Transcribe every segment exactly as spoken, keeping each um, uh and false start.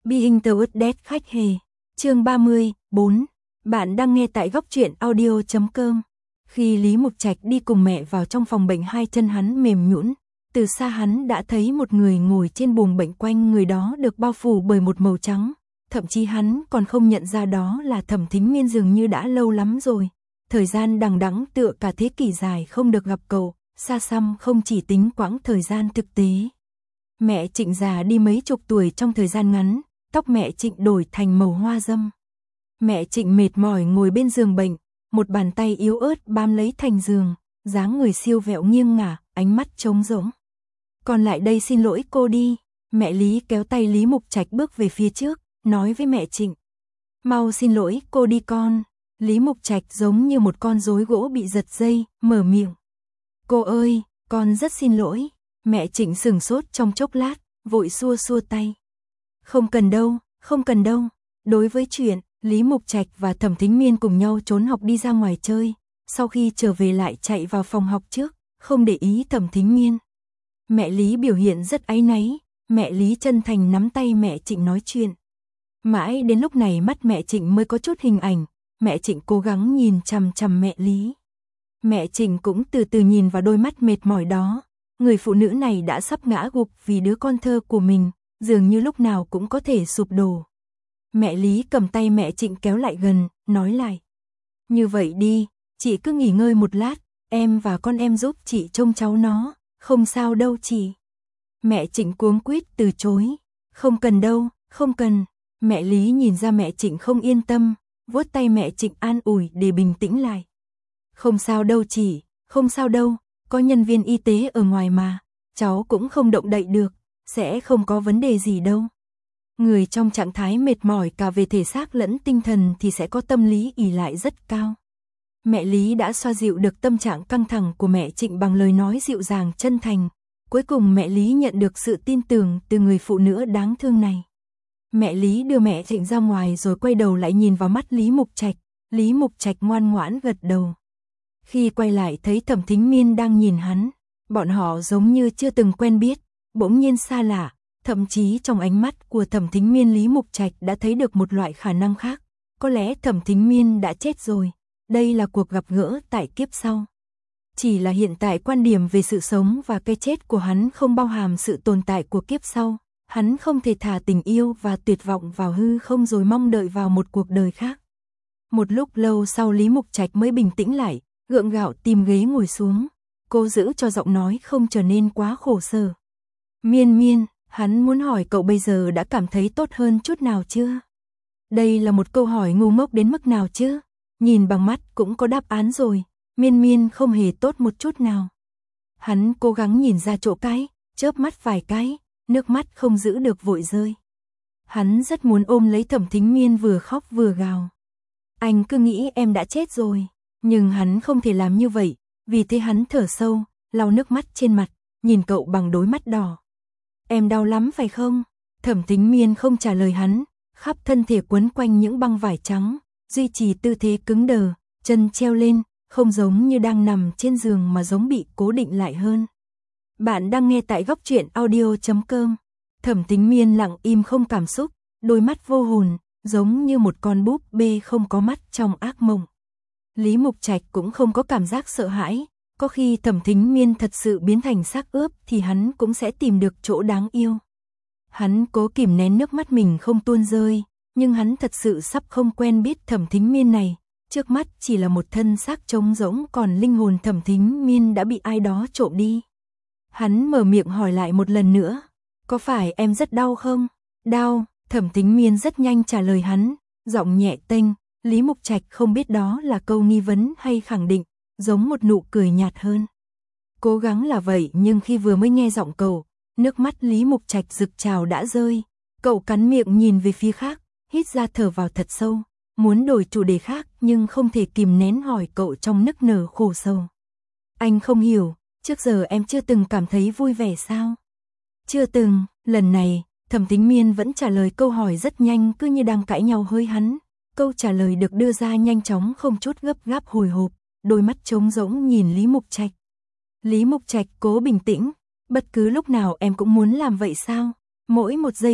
Being Towards Death khách hề. Chương ba mươi, bốn. Bạn đang nghe tại góc truyện audio chấm com. Khi Lý Mục Trạch đi cùng mẹ vào trong phòng bệnh, hai chân hắn mềm nhũn, từ xa hắn đã thấy một người ngồi trên buồng bệnh, quanh người đó được bao phủ bởi một màu trắng, thậm chí hắn còn không nhận ra đó là Thẩm Thính Miên, dường như đã lâu lắm rồi. Thời gian đằng đẵng tựa cả thế kỷ dài không được gặp cậu, xa xăm không chỉ tính quãng thời gian thực tế. Mẹ Trịnh già đi mấy chục tuổi trong thời gian ngắn, tóc mẹ Trịnh đổi thành màu hoa dâm. Mẹ Trịnh mệt mỏi ngồi bên giường bệnh, một bàn tay yếu ớt bám lấy thành giường, dáng người siêu vẹo nghiêng ngả, ánh mắt trống rỗng. Con lại đây xin lỗi cô đi. Mẹ Lý kéo tay Lý Mục Trạch bước về phía trước, nói với mẹ Trịnh. Mau xin lỗi cô đi con. Lý Mục Trạch giống như một con rối gỗ bị giật dây, mở miệng. Cô ơi, con rất xin lỗi. Mẹ Trịnh sửng sốt trong chốc lát, vội xua xua tay. Không cần đâu, không cần đâu. Đối với chuyện, Lý Mục Trạch và Thẩm Thính Miên cùng nhau trốn học đi ra ngoài chơi, sau khi trở về lại chạy vào phòng học trước, không để ý Thẩm Thính Miên. Mẹ Lý biểu hiện rất áy náy, mẹ Lý chân thành nắm tay mẹ Trịnh nói chuyện. Mãi đến lúc này mắt mẹ Trịnh mới có chút hình ảnh, mẹ Trịnh cố gắng nhìn chằm chằm mẹ Lý. Mẹ Trịnh cũng từ từ nhìn vào đôi mắt mệt mỏi đó, người phụ nữ này đã sắp ngã gục vì đứa con thơ của mình, dường như lúc nào cũng có thể sụp đổ. Mẹ Lý cầm tay mẹ Trịnh kéo lại gần, nói lại. Như vậy đi, chị cứ nghỉ ngơi một lát, em và con em giúp chị trông cháu nó, không sao đâu chị. Mẹ Trịnh cuống quýt từ chối. Không cần đâu, không cần. Mẹ Lý nhìn ra mẹ Trịnh không yên tâm, vuốt tay mẹ Trịnh an ủi để bình tĩnh lại. Không sao đâu chị, không sao đâu, có nhân viên y tế ở ngoài mà, cháu cũng không động đậy được, sẽ không có vấn đề gì đâu. Người trong trạng thái mệt mỏi cả về thể xác lẫn tinh thần thì sẽ có tâm lý ỷ lại rất cao. Mẹ Lý đã xoa dịu được tâm trạng căng thẳng của mẹ Trịnh bằng lời nói dịu dàng chân thành. Cuối cùng mẹ Lý nhận được sự tin tưởng từ người phụ nữ đáng thương này. Mẹ Lý đưa mẹ Trịnh ra ngoài rồi quay đầu lại nhìn vào mắt Lý Mục Trạch. Lý Mục Trạch ngoan ngoãn gật đầu. Khi quay lại thấy Thẩm Thính Miên đang nhìn hắn, bọn họ giống như chưa từng quen biết, bỗng nhiên xa lạ. Thậm chí trong ánh mắt của Thẩm Thính Miên, Lý Mục Trạch đã thấy được một loại khả năng khác. Có lẽ Thẩm Thính Miên đã chết rồi. Đây là cuộc gặp gỡ tại kiếp sau. Chỉ là hiện tại quan điểm về sự sống và cái chết của hắn không bao hàm sự tồn tại của kiếp sau. Hắn không thể thả tình yêu và tuyệt vọng vào hư không rồi mong đợi vào một cuộc đời khác. Một lúc lâu sau Lý Mục Trạch mới bình tĩnh lại, gượng gạo tìm ghế ngồi xuống. Cô giữ cho giọng nói không trở nên quá khổ sở. Miên Miên, hắn muốn hỏi cậu bây giờ đã cảm thấy tốt hơn chút nào chưa? Đây là một câu hỏi ngu ngốc đến mức nào chứ? Nhìn bằng mắt cũng có đáp án rồi. Miên Miên không hề tốt một chút nào. Hắn cố gắng nhìn ra chỗ cái, chớp mắt vài cái, nước mắt không giữ được vội rơi. Hắn rất muốn ôm lấy Thẩm Thính Miên vừa khóc vừa gào. Anh cứ nghĩ em đã chết rồi, nhưng hắn không thể làm như vậy, vì thế hắn thở sâu, lau nước mắt trên mặt, nhìn cậu bằng đôi mắt đỏ. Em đau lắm phải không? Thẩm Thính Miên không trả lời hắn, khắp thân thể quấn quanh những băng vải trắng, duy trì tư thế cứng đờ, chân treo lên, không giống như đang nằm trên giường mà giống bị cố định lại hơn. Bạn đang nghe tại góc truyện audio chấm com. Thẩm Thính Miên lặng im không cảm xúc, đôi mắt vô hồn, giống như một con búp bê không có mắt trong ác mộng. Lý Mục Trạch cũng không có cảm giác sợ hãi, có khi Thẩm Thính Miên thật sự biến thành xác ướp thì hắn cũng sẽ tìm được chỗ đáng yêu. Hắn cố kìm nén nước mắt mình không tuôn rơi, nhưng hắn thật sự sắp không quen biết Thẩm Thính Miên này. Trước mắt chỉ là một thân xác trống rỗng, còn linh hồn Thẩm Thính Miên đã bị ai đó trộm đi. Hắn mở miệng hỏi lại một lần nữa. Có phải em rất đau không? Đau, Thẩm Thính Miên rất nhanh trả lời hắn, giọng nhẹ tênh. Lý Mục Trạch không biết đó là câu nghi vấn hay khẳng định, giống một nụ cười nhạt hơn. Cố gắng là vậy, nhưng khi vừa mới nghe giọng cậu, nước mắt Lý Mục Trạch rực trào đã rơi. Cậu cắn miệng nhìn về phía khác, hít ra thở vào thật sâu, muốn đổi chủ đề khác nhưng không thể kìm nén hỏi cậu trong nức nở khổ sầu. Anh không hiểu, trước giờ em chưa từng cảm thấy vui vẻ sao? Chưa từng. Lần này, Thẩm Thính Miên vẫn trả lời câu hỏi rất nhanh, cứ như đang cãi nhau hơi hắn. Câu trả lời được đưa ra nhanh chóng, không chút gấp gáp hồi hộp, đôi mắt trống rỗng nhìn Lý Mục Trạch. Lý Mục Trạch cố bình tĩnh. Bất cứ lúc nào em cũng muốn làm vậy sao? Mỗi một giây phút,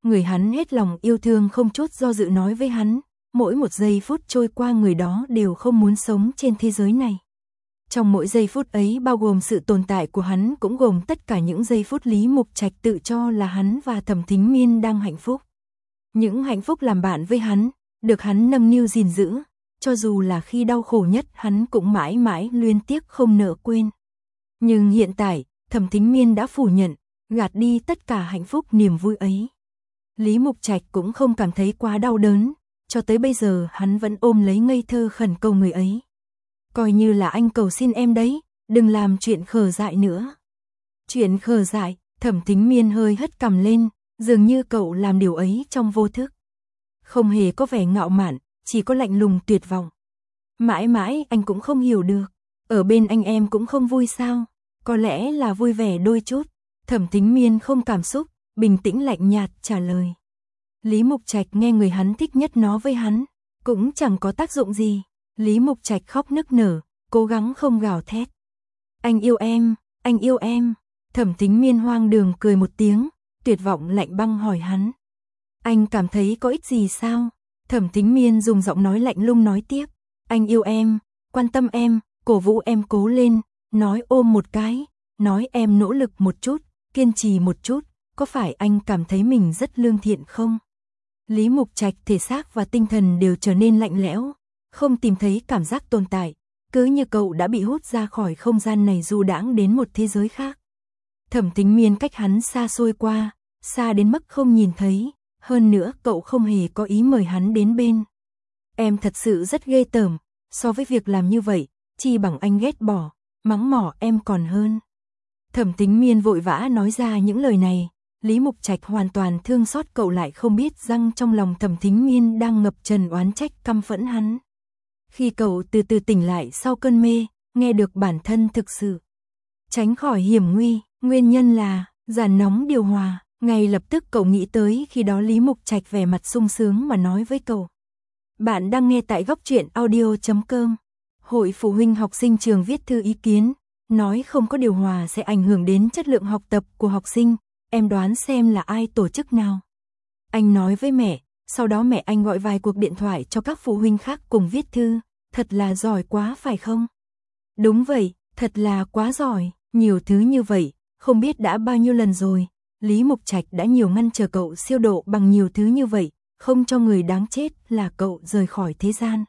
Người hắn hết lòng yêu thương không chút do dự nói với hắn, mỗi một giây phút trôi qua người đó đều không muốn sống trên thế giới này. Trong mỗi giây phút ấy bao gồm sự tồn tại của hắn, cũng gồm tất cả những giây phút Lý Mục Trạch tự cho là hắn và Thẩm Thính Miên đang hạnh phúc. Những hạnh phúc làm bạn với hắn, được hắn nâng niu gìn giữ, cho dù là khi đau khổ nhất hắn cũng mãi mãi luyến tiếc không nỡ quên. Nhưng hiện tại, Thẩm Thính Miên đã phủ nhận, gạt đi tất cả hạnh phúc niềm vui ấy. Lý Mục Trạch cũng không cảm thấy quá đau đớn, cho tới bây giờ hắn vẫn ôm lấy ngây thơ khẩn cầu người ấy. Coi như là anh cầu xin em đấy, đừng làm chuyện khờ dại nữa. Chuyện khờ dại, Thẩm Thính Miên hơi hất cằm lên, dường như cậu làm điều ấy trong vô thức. Không hề có vẻ ngạo mạn, chỉ có lạnh lùng tuyệt vọng. Mãi mãi anh cũng không hiểu được, ở bên anh em cũng không vui sao? Có lẽ là vui vẻ đôi chút. Thẩm Thính Miên không cảm xúc, bình tĩnh lạnh nhạt trả lời. Lý Mục Trạch nghe người hắn thích nhất nói với hắn, cũng chẳng có tác dụng gì. Lý Mục Trạch khóc nức nở, cố gắng không gào thét. Anh yêu em, anh yêu em. Thẩm Thính Miên hoang đường cười một tiếng, tuyệt vọng lạnh băng hỏi hắn. Anh cảm thấy có ích gì sao? Thẩm Thính Miên dùng giọng nói lạnh lùng nói tiếp. Anh yêu em, quan tâm em, cổ vũ em cố lên, nói ôm một cái, nói em nỗ lực một chút, kiên trì một chút, có phải anh cảm thấy mình rất lương thiện không? Lý Mục Trạch thể xác và tinh thần đều trở nên lạnh lẽo, không tìm thấy cảm giác tồn tại, cứ như cậu đã bị hút ra khỏi không gian này du đãng đến một thế giới khác. Thẩm Thính Miên cách hắn xa xôi qua, xa đến mức không nhìn thấy, hơn nữa cậu không hề có ý mời hắn đến bên. Em thật sự rất ghê tởm, so với việc làm như vậy, chi bằng anh ghét bỏ, mắng mỏ em còn hơn. Thẩm Thính Miên vội vã nói ra những lời này, Lý Mục Trạch hoàn toàn thương xót cậu, lại không biết rằng trong lòng Thẩm Thính Miên đang ngập tràn oán trách căm phẫn hắn. Khi cậu từ từ tỉnh lại sau cơn mê, nghe được bản thân thực sự tránh khỏi hiểm nguy, nguyên nhân là giàn nóng điều hòa, ngay lập tức cậu nghĩ tới khi đó Lý Mục Trạch vẻ mặt sung sướng mà nói với cậu. Bạn đang nghe tại góc truyện audio chấm com. Hội phụ huynh học sinh trường viết thư ý kiến, nói không có điều hòa sẽ ảnh hưởng đến chất lượng học tập của học sinh, em đoán xem là ai tổ chức nào. Anh nói với mẹ, sau đó mẹ anh gọi vài cuộc điện thoại cho các phụ huynh khác cùng viết thư, thật là giỏi quá phải không? Đúng vậy, thật là quá giỏi, nhiều thứ như vậy, không biết đã bao nhiêu lần rồi, Lý Mục Trạch đã nhiều ngăn chờ cậu siêu độ bằng nhiều thứ như vậy, không cho người đáng chết là cậu rời khỏi thế gian.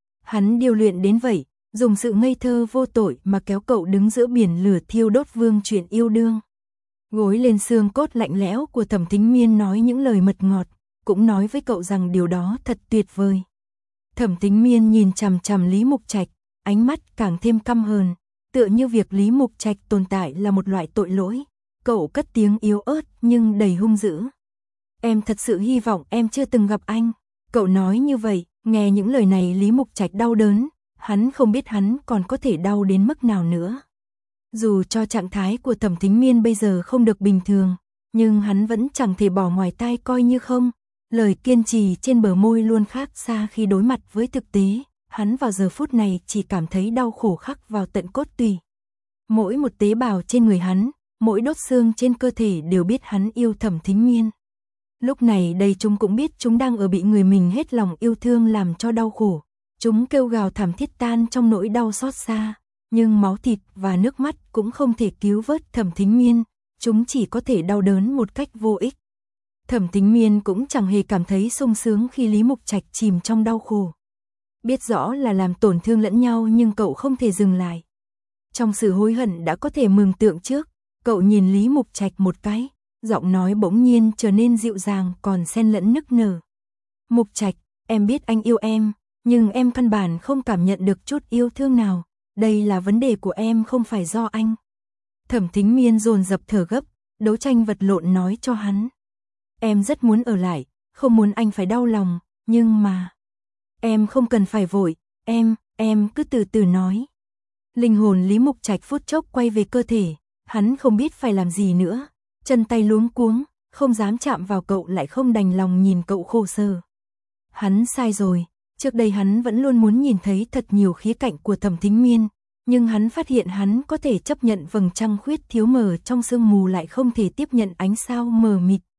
Hắn điều luyện đến vậy, dùng sự ngây thơ vô tội mà kéo cậu đứng giữa biển lửa thiêu đốt vương chuyện yêu đương. Gối lên xương cốt lạnh lẽo của Thẩm Thính Miên nói những lời mật ngọt, cũng nói với cậu rằng điều đó thật tuyệt vời. Thẩm Thính Miên nhìn chằm chằm Lý Mục Trạch, ánh mắt càng thêm căm hờn, tựa như việc Lý Mục Trạch tồn tại là một loại tội lỗi. Cậu cất tiếng yếu ớt nhưng đầy hung dữ. Em thật sự hy vọng em chưa từng gặp anh. Cậu nói như vậy, nghe những lời này Lý Mục Trạch đau đớn, hắn không biết hắn còn có thể đau đến mức nào nữa. Dù cho trạng thái của Thẩm Thính Miên bây giờ không được bình thường, nhưng hắn vẫn chẳng thể bỏ ngoài tai coi như không. Lời kiên trì trên bờ môi luôn khác xa khi đối mặt với thực tế, hắn vào giờ phút này chỉ cảm thấy đau khổ khắc vào tận cốt tủy. Mỗi một tế bào trên người hắn, mỗi đốt xương trên cơ thể đều biết hắn yêu Thẩm Thính Miên. Lúc này đây chúng cũng biết chúng đang ở bị người mình hết lòng yêu thương làm cho đau khổ. Chúng kêu gào thảm thiết tan trong nỗi đau xót xa, nhưng máu thịt và nước mắt cũng không thể cứu vớt Thẩm Thính Miên, chúng chỉ có thể đau đớn một cách vô ích. Thẩm Thính Miên cũng chẳng hề cảm thấy sung sướng khi Lý Mục Trạch chìm trong đau khổ. Biết rõ là làm tổn thương lẫn nhau nhưng cậu không thể dừng lại. Trong sự hối hận đã có thể mường tượng trước, cậu nhìn Lý Mục Trạch một cái, giọng nói bỗng nhiên trở nên dịu dàng còn xen lẫn nức nở. Mục Trạch, em biết anh yêu em, nhưng em căn bản không cảm nhận được chút yêu thương nào, đây là vấn đề của em không phải do anh. Thẩm Thính Miên dồn dập thở gấp, đấu tranh vật lộn nói cho hắn. Em rất muốn ở lại, không muốn anh phải đau lòng, nhưng mà... Em không cần phải vội, em, em cứ từ từ nói. Linh hồn Lý Mục Trạch phút chốc quay về cơ thể, hắn không biết phải làm gì nữa, chân tay luống cuống, không dám chạm vào cậu lại không đành lòng nhìn cậu khổ sở. Hắn sai rồi, trước đây hắn vẫn luôn muốn nhìn thấy thật nhiều khía cạnh của Thẩm Thính Miên, nhưng hắn phát hiện hắn có thể chấp nhận vầng trăng khuyết thiếu mờ trong sương mù lại không thể tiếp nhận ánh sao mờ mịt.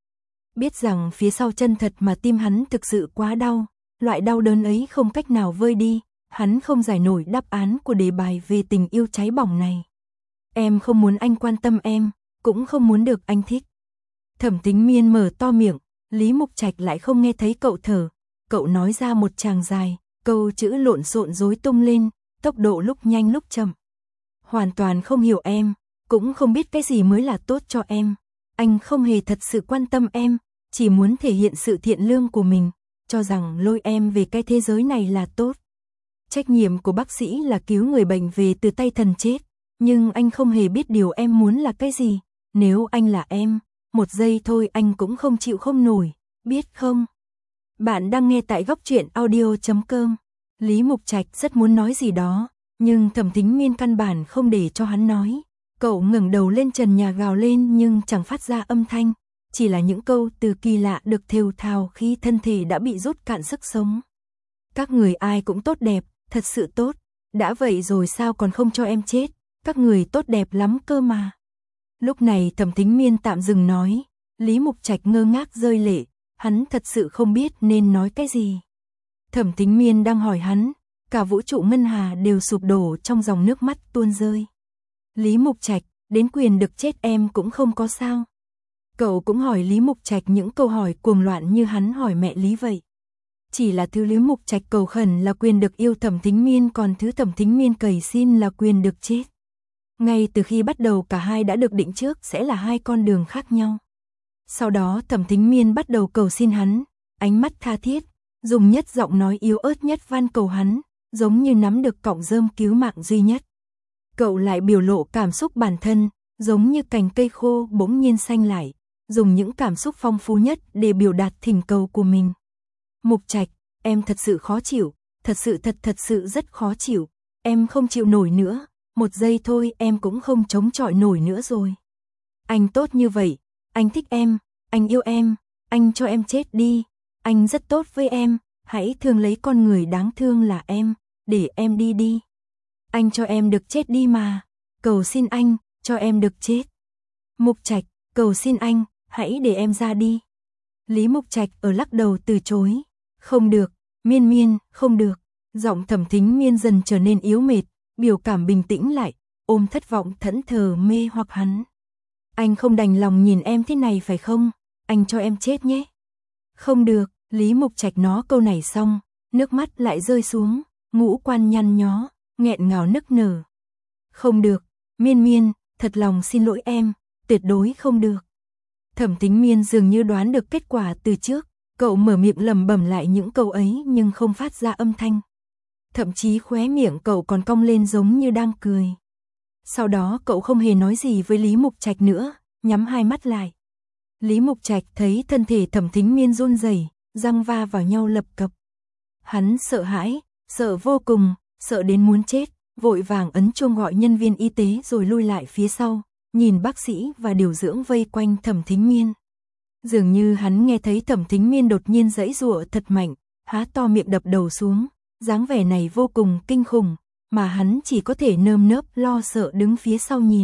Biết rằng phía sau chân thật mà tim hắn thực sự quá đau, loại đau đớn ấy không cách nào vơi đi, hắn không giải nổi đáp án của đề bài về tình yêu cháy bỏng này. Em không muốn anh quan tâm em, cũng không muốn được anh thích. Thẩm Thính Miên mở to miệng, Lý Mục Trạch lại không nghe thấy cậu thở, cậu nói ra một tràng dài, câu chữ lộn xộn rối tung lên, tốc độ lúc nhanh lúc chậm. Hoàn toàn không hiểu em, cũng không biết cái gì mới là tốt cho em. Anh không hề thật sự quan tâm em, chỉ muốn thể hiện sự thiện lương của mình, cho rằng lôi em về cái thế giới này là tốt. Trách nhiệm của bác sĩ là cứu người bệnh về từ tay thần chết, nhưng anh không hề biết điều em muốn là cái gì. Nếu anh là em, một giây thôi anh cũng không chịu không nổi, biết không? Bạn đang nghe tại góc truyện audio chấm com. Lý Mục Trạch rất muốn nói gì đó, nhưng Thẩm Thính Miên căn bản không để cho hắn nói. Cậu ngẩng đầu lên trần nhà gào lên nhưng chẳng phát ra âm thanh, chỉ là những câu từ kỳ lạ được thều thào khi thân thể đã bị rút cạn sức sống. Các người ai cũng tốt đẹp, thật sự tốt, đã vậy rồi sao còn không cho em chết, các người tốt đẹp lắm cơ mà. Lúc này Thẩm Thính Miên tạm dừng nói, Lý Mục Trạch ngơ ngác rơi lệ, hắn thật sự không biết nên nói cái gì. Thẩm Thính Miên đang hỏi hắn, cả vũ trụ ngân hà đều sụp đổ trong dòng nước mắt tuôn rơi. Lý Mục Trạch, đến quyền được chết em cũng không có sao. Cậu cũng hỏi Lý Mục Trạch những câu hỏi cuồng loạn như hắn hỏi mẹ Lý vậy. Chỉ là thứ Lý Mục Trạch cầu khẩn là quyền được yêu Thẩm Thính Miên, còn thứ Thẩm Thính Miên cầy xin là quyền được chết. Ngay từ khi bắt đầu cả hai đã được định trước sẽ là hai con đường khác nhau. Sau đó Thẩm Thính Miên bắt đầu cầu xin hắn, ánh mắt tha thiết, dùng nhất giọng nói yếu ớt nhất van cầu hắn, giống như nắm được cọng rơm cứu mạng duy nhất. Cậu lại biểu lộ cảm xúc bản thân, giống như cành cây khô bỗng nhiên xanh lại, dùng những cảm xúc phong phú nhất để biểu đạt thỉnh cầu của mình. Mục Trạch, em thật sự khó chịu, thật sự thật thật sự rất khó chịu, em không chịu nổi nữa, một giây thôi em cũng không chống chọi nổi nữa rồi. Anh tốt như vậy, anh thích em, anh yêu em, anh cho em chết đi, anh rất tốt với em, hãy thương lấy con người đáng thương là em, để em đi đi. Anh cho em được chết đi mà, cầu xin anh, cho em được chết. Mục Trạch, cầu xin anh, hãy để em ra đi. Lý Mục Trạch ở lắc đầu từ chối, không được, Miên Miên, không được. Giọng Thẩm Thính Miên dần trở nên yếu mệt, biểu cảm bình tĩnh lại, ôm thất vọng thẫn thờ mê hoặc hắn. Anh không đành lòng nhìn em thế này phải không, anh cho em chết nhé. Không được, Lý Mục Trạch nói câu này xong, nước mắt lại rơi xuống, ngũ quan nhăn nhó, nghẹn ngào nức nở. Không được, Miên Miên, thật lòng xin lỗi em, tuyệt đối không được. Thẩm Thính Miên dường như đoán được kết quả từ trước, cậu mở miệng lẩm bẩm lại những câu ấy nhưng không phát ra âm thanh. Thậm chí khóe miệng cậu còn cong lên giống như đang cười. Sau đó cậu không hề nói gì với Lý Mục Trạch nữa, nhắm hai mắt lại. Lý Mục Trạch thấy thân thể Thẩm Thính Miên run rẩy, răng va vào nhau lập cập. Hắn sợ hãi, sợ vô cùng, sợ đến muốn chết, vội vàng ấn chuông gọi nhân viên y tế rồi lui lại phía sau, nhìn bác sĩ và điều dưỡng vây quanh Thẩm Thính Miên. Dường như hắn nghe thấy Thẩm Thính Miên đột nhiên giãy giụa thật mạnh, há to miệng đập đầu xuống, dáng vẻ này vô cùng kinh khủng, mà hắn chỉ có thể nơm nớp lo sợ đứng phía sau nhìn.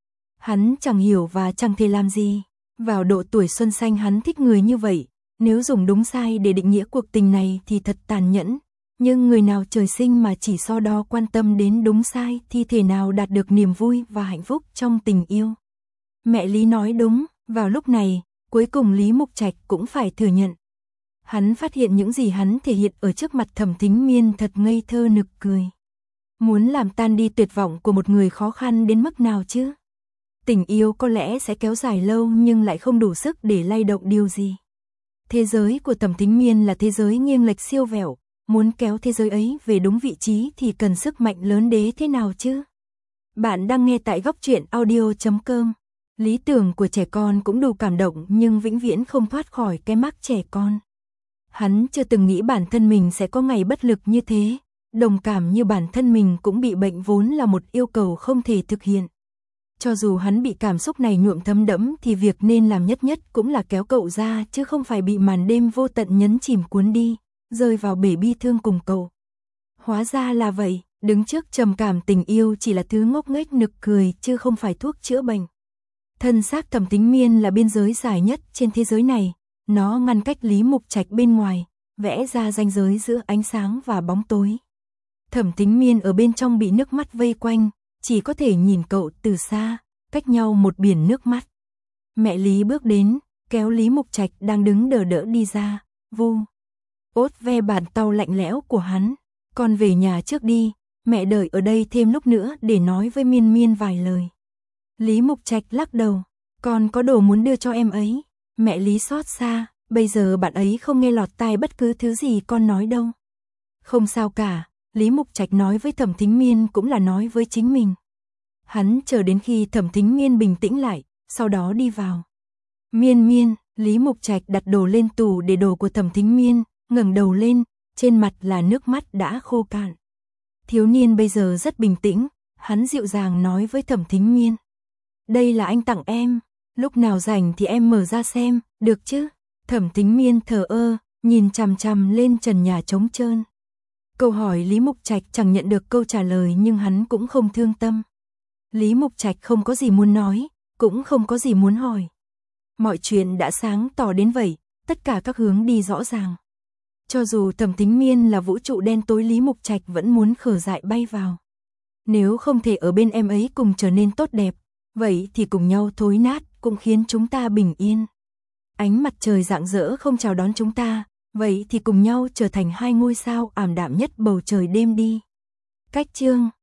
Hắn chẳng hiểu và chẳng thể làm gì, vào độ tuổi xuân xanh hắn thích người như vậy, nếu dùng đúng sai để định nghĩa cuộc tình này thì thật tàn nhẫn, nhưng người nào trời sinh mà chỉ so đo quan tâm đến đúng sai thì thể nào đạt được niềm vui và hạnh phúc trong tình yêu. Mẹ Lý nói đúng, vào lúc này, cuối cùng Lý Mục Trạch cũng phải thừa nhận. Hắn phát hiện những gì hắn thể hiện ở trước mặt Thẩm Thính Miên thật ngây thơ nực cười. Muốn làm tan đi tuyệt vọng của một người khó khăn đến mức nào chứ? Tình yêu có lẽ sẽ kéo dài lâu nhưng lại không đủ sức để lay động điều gì. Thế giới của Thẩm Thính Miên là thế giới nghiêng lệch siêu vẹo, muốn kéo thế giới ấy về đúng vị trí thì cần sức mạnh lớn đế thế nào chứ? Bạn đang nghe tại góc truyện audio chấm com. Lý tưởng của trẻ con cũng đủ cảm động nhưng vĩnh viễn không thoát khỏi cái mác trẻ con. Hắn chưa từng nghĩ bản thân mình sẽ có ngày bất lực như thế, đồng cảm như bản thân mình cũng bị bệnh vốn là một yêu cầu không thể thực hiện. Cho dù hắn bị cảm xúc này nhuộm thấm đẫm thì việc nên làm nhất nhất cũng là kéo cậu ra chứ không phải bị màn đêm vô tận nhấn chìm cuốn đi, rơi vào bể bi thương cùng cậu. Hóa ra là vậy, đứng trước trầm cảm tình yêu chỉ là thứ ngốc nghếch nực cười chứ không phải thuốc chữa bệnh. Thân xác Thẩm Thính Miên là biên giới dài nhất trên thế giới này, Nó ngăn cách Lý Mục Trạch bên ngoài, vẽ ra ranh giới giữa ánh sáng và bóng tối. Thẩm Thính Miên ở bên trong bị nước mắt vây quanh, chỉ có thể nhìn cậu từ xa, cách nhau một biển nước mắt. Mẹ Lý bước đến, kéo Lý Mục Trạch đang đứng đờ đỡ đi ra, vu ốt ve bàn tàu lạnh lẽo của hắn. Con về nhà trước đi, mẹ đợi ở đây thêm lúc nữa để nói với Miên Miên vài lời. Lý Mục Trạch lắc đầu, con có đồ muốn đưa cho em ấy. Mẹ Lý xót xa, bây giờ bạn ấy không nghe lọt tai bất cứ thứ gì con nói đâu. Không sao cả, Lý Mục Trạch nói với Thẩm Thính Miên cũng là nói với chính mình. Hắn chờ đến khi Thẩm Thính Miên bình tĩnh lại, sau đó đi vào. Miên Miên, Lý Mục Trạch đặt đồ lên tủ để đồ của Thẩm Thính Miên, ngẩng đầu lên, trên mặt là nước mắt đã khô cạn. Thiếu niên bây giờ rất bình tĩnh, hắn dịu dàng nói với Thẩm Thính Miên. Đây là anh tặng em, lúc nào rảnh thì em mở ra xem, được chứ? Thẩm Thính Miên thờ ơ, nhìn chằm chằm lên trần nhà trống trơn. Câu hỏi Lý Mục Trạch chẳng nhận được câu trả lời nhưng hắn cũng không thương tâm. Lý Mục Trạch không có gì muốn nói, cũng không có gì muốn hỏi. Mọi chuyện đã sáng tỏ đến vậy, tất cả các hướng đi rõ ràng. Cho dù Thẩm Thính Miên là vũ trụ đen tối, Lý Mục Trạch vẫn muốn khở dại bay vào. Nếu không thể ở bên em ấy cùng trở nên tốt đẹp, vậy thì cùng nhau thối nát cũng khiến chúng ta bình yên. Ánh mặt trời rạng rỡ không chào đón chúng ta, vậy thì cùng nhau trở thành hai ngôi sao ảm đạm nhất bầu trời đêm đi. Cách chương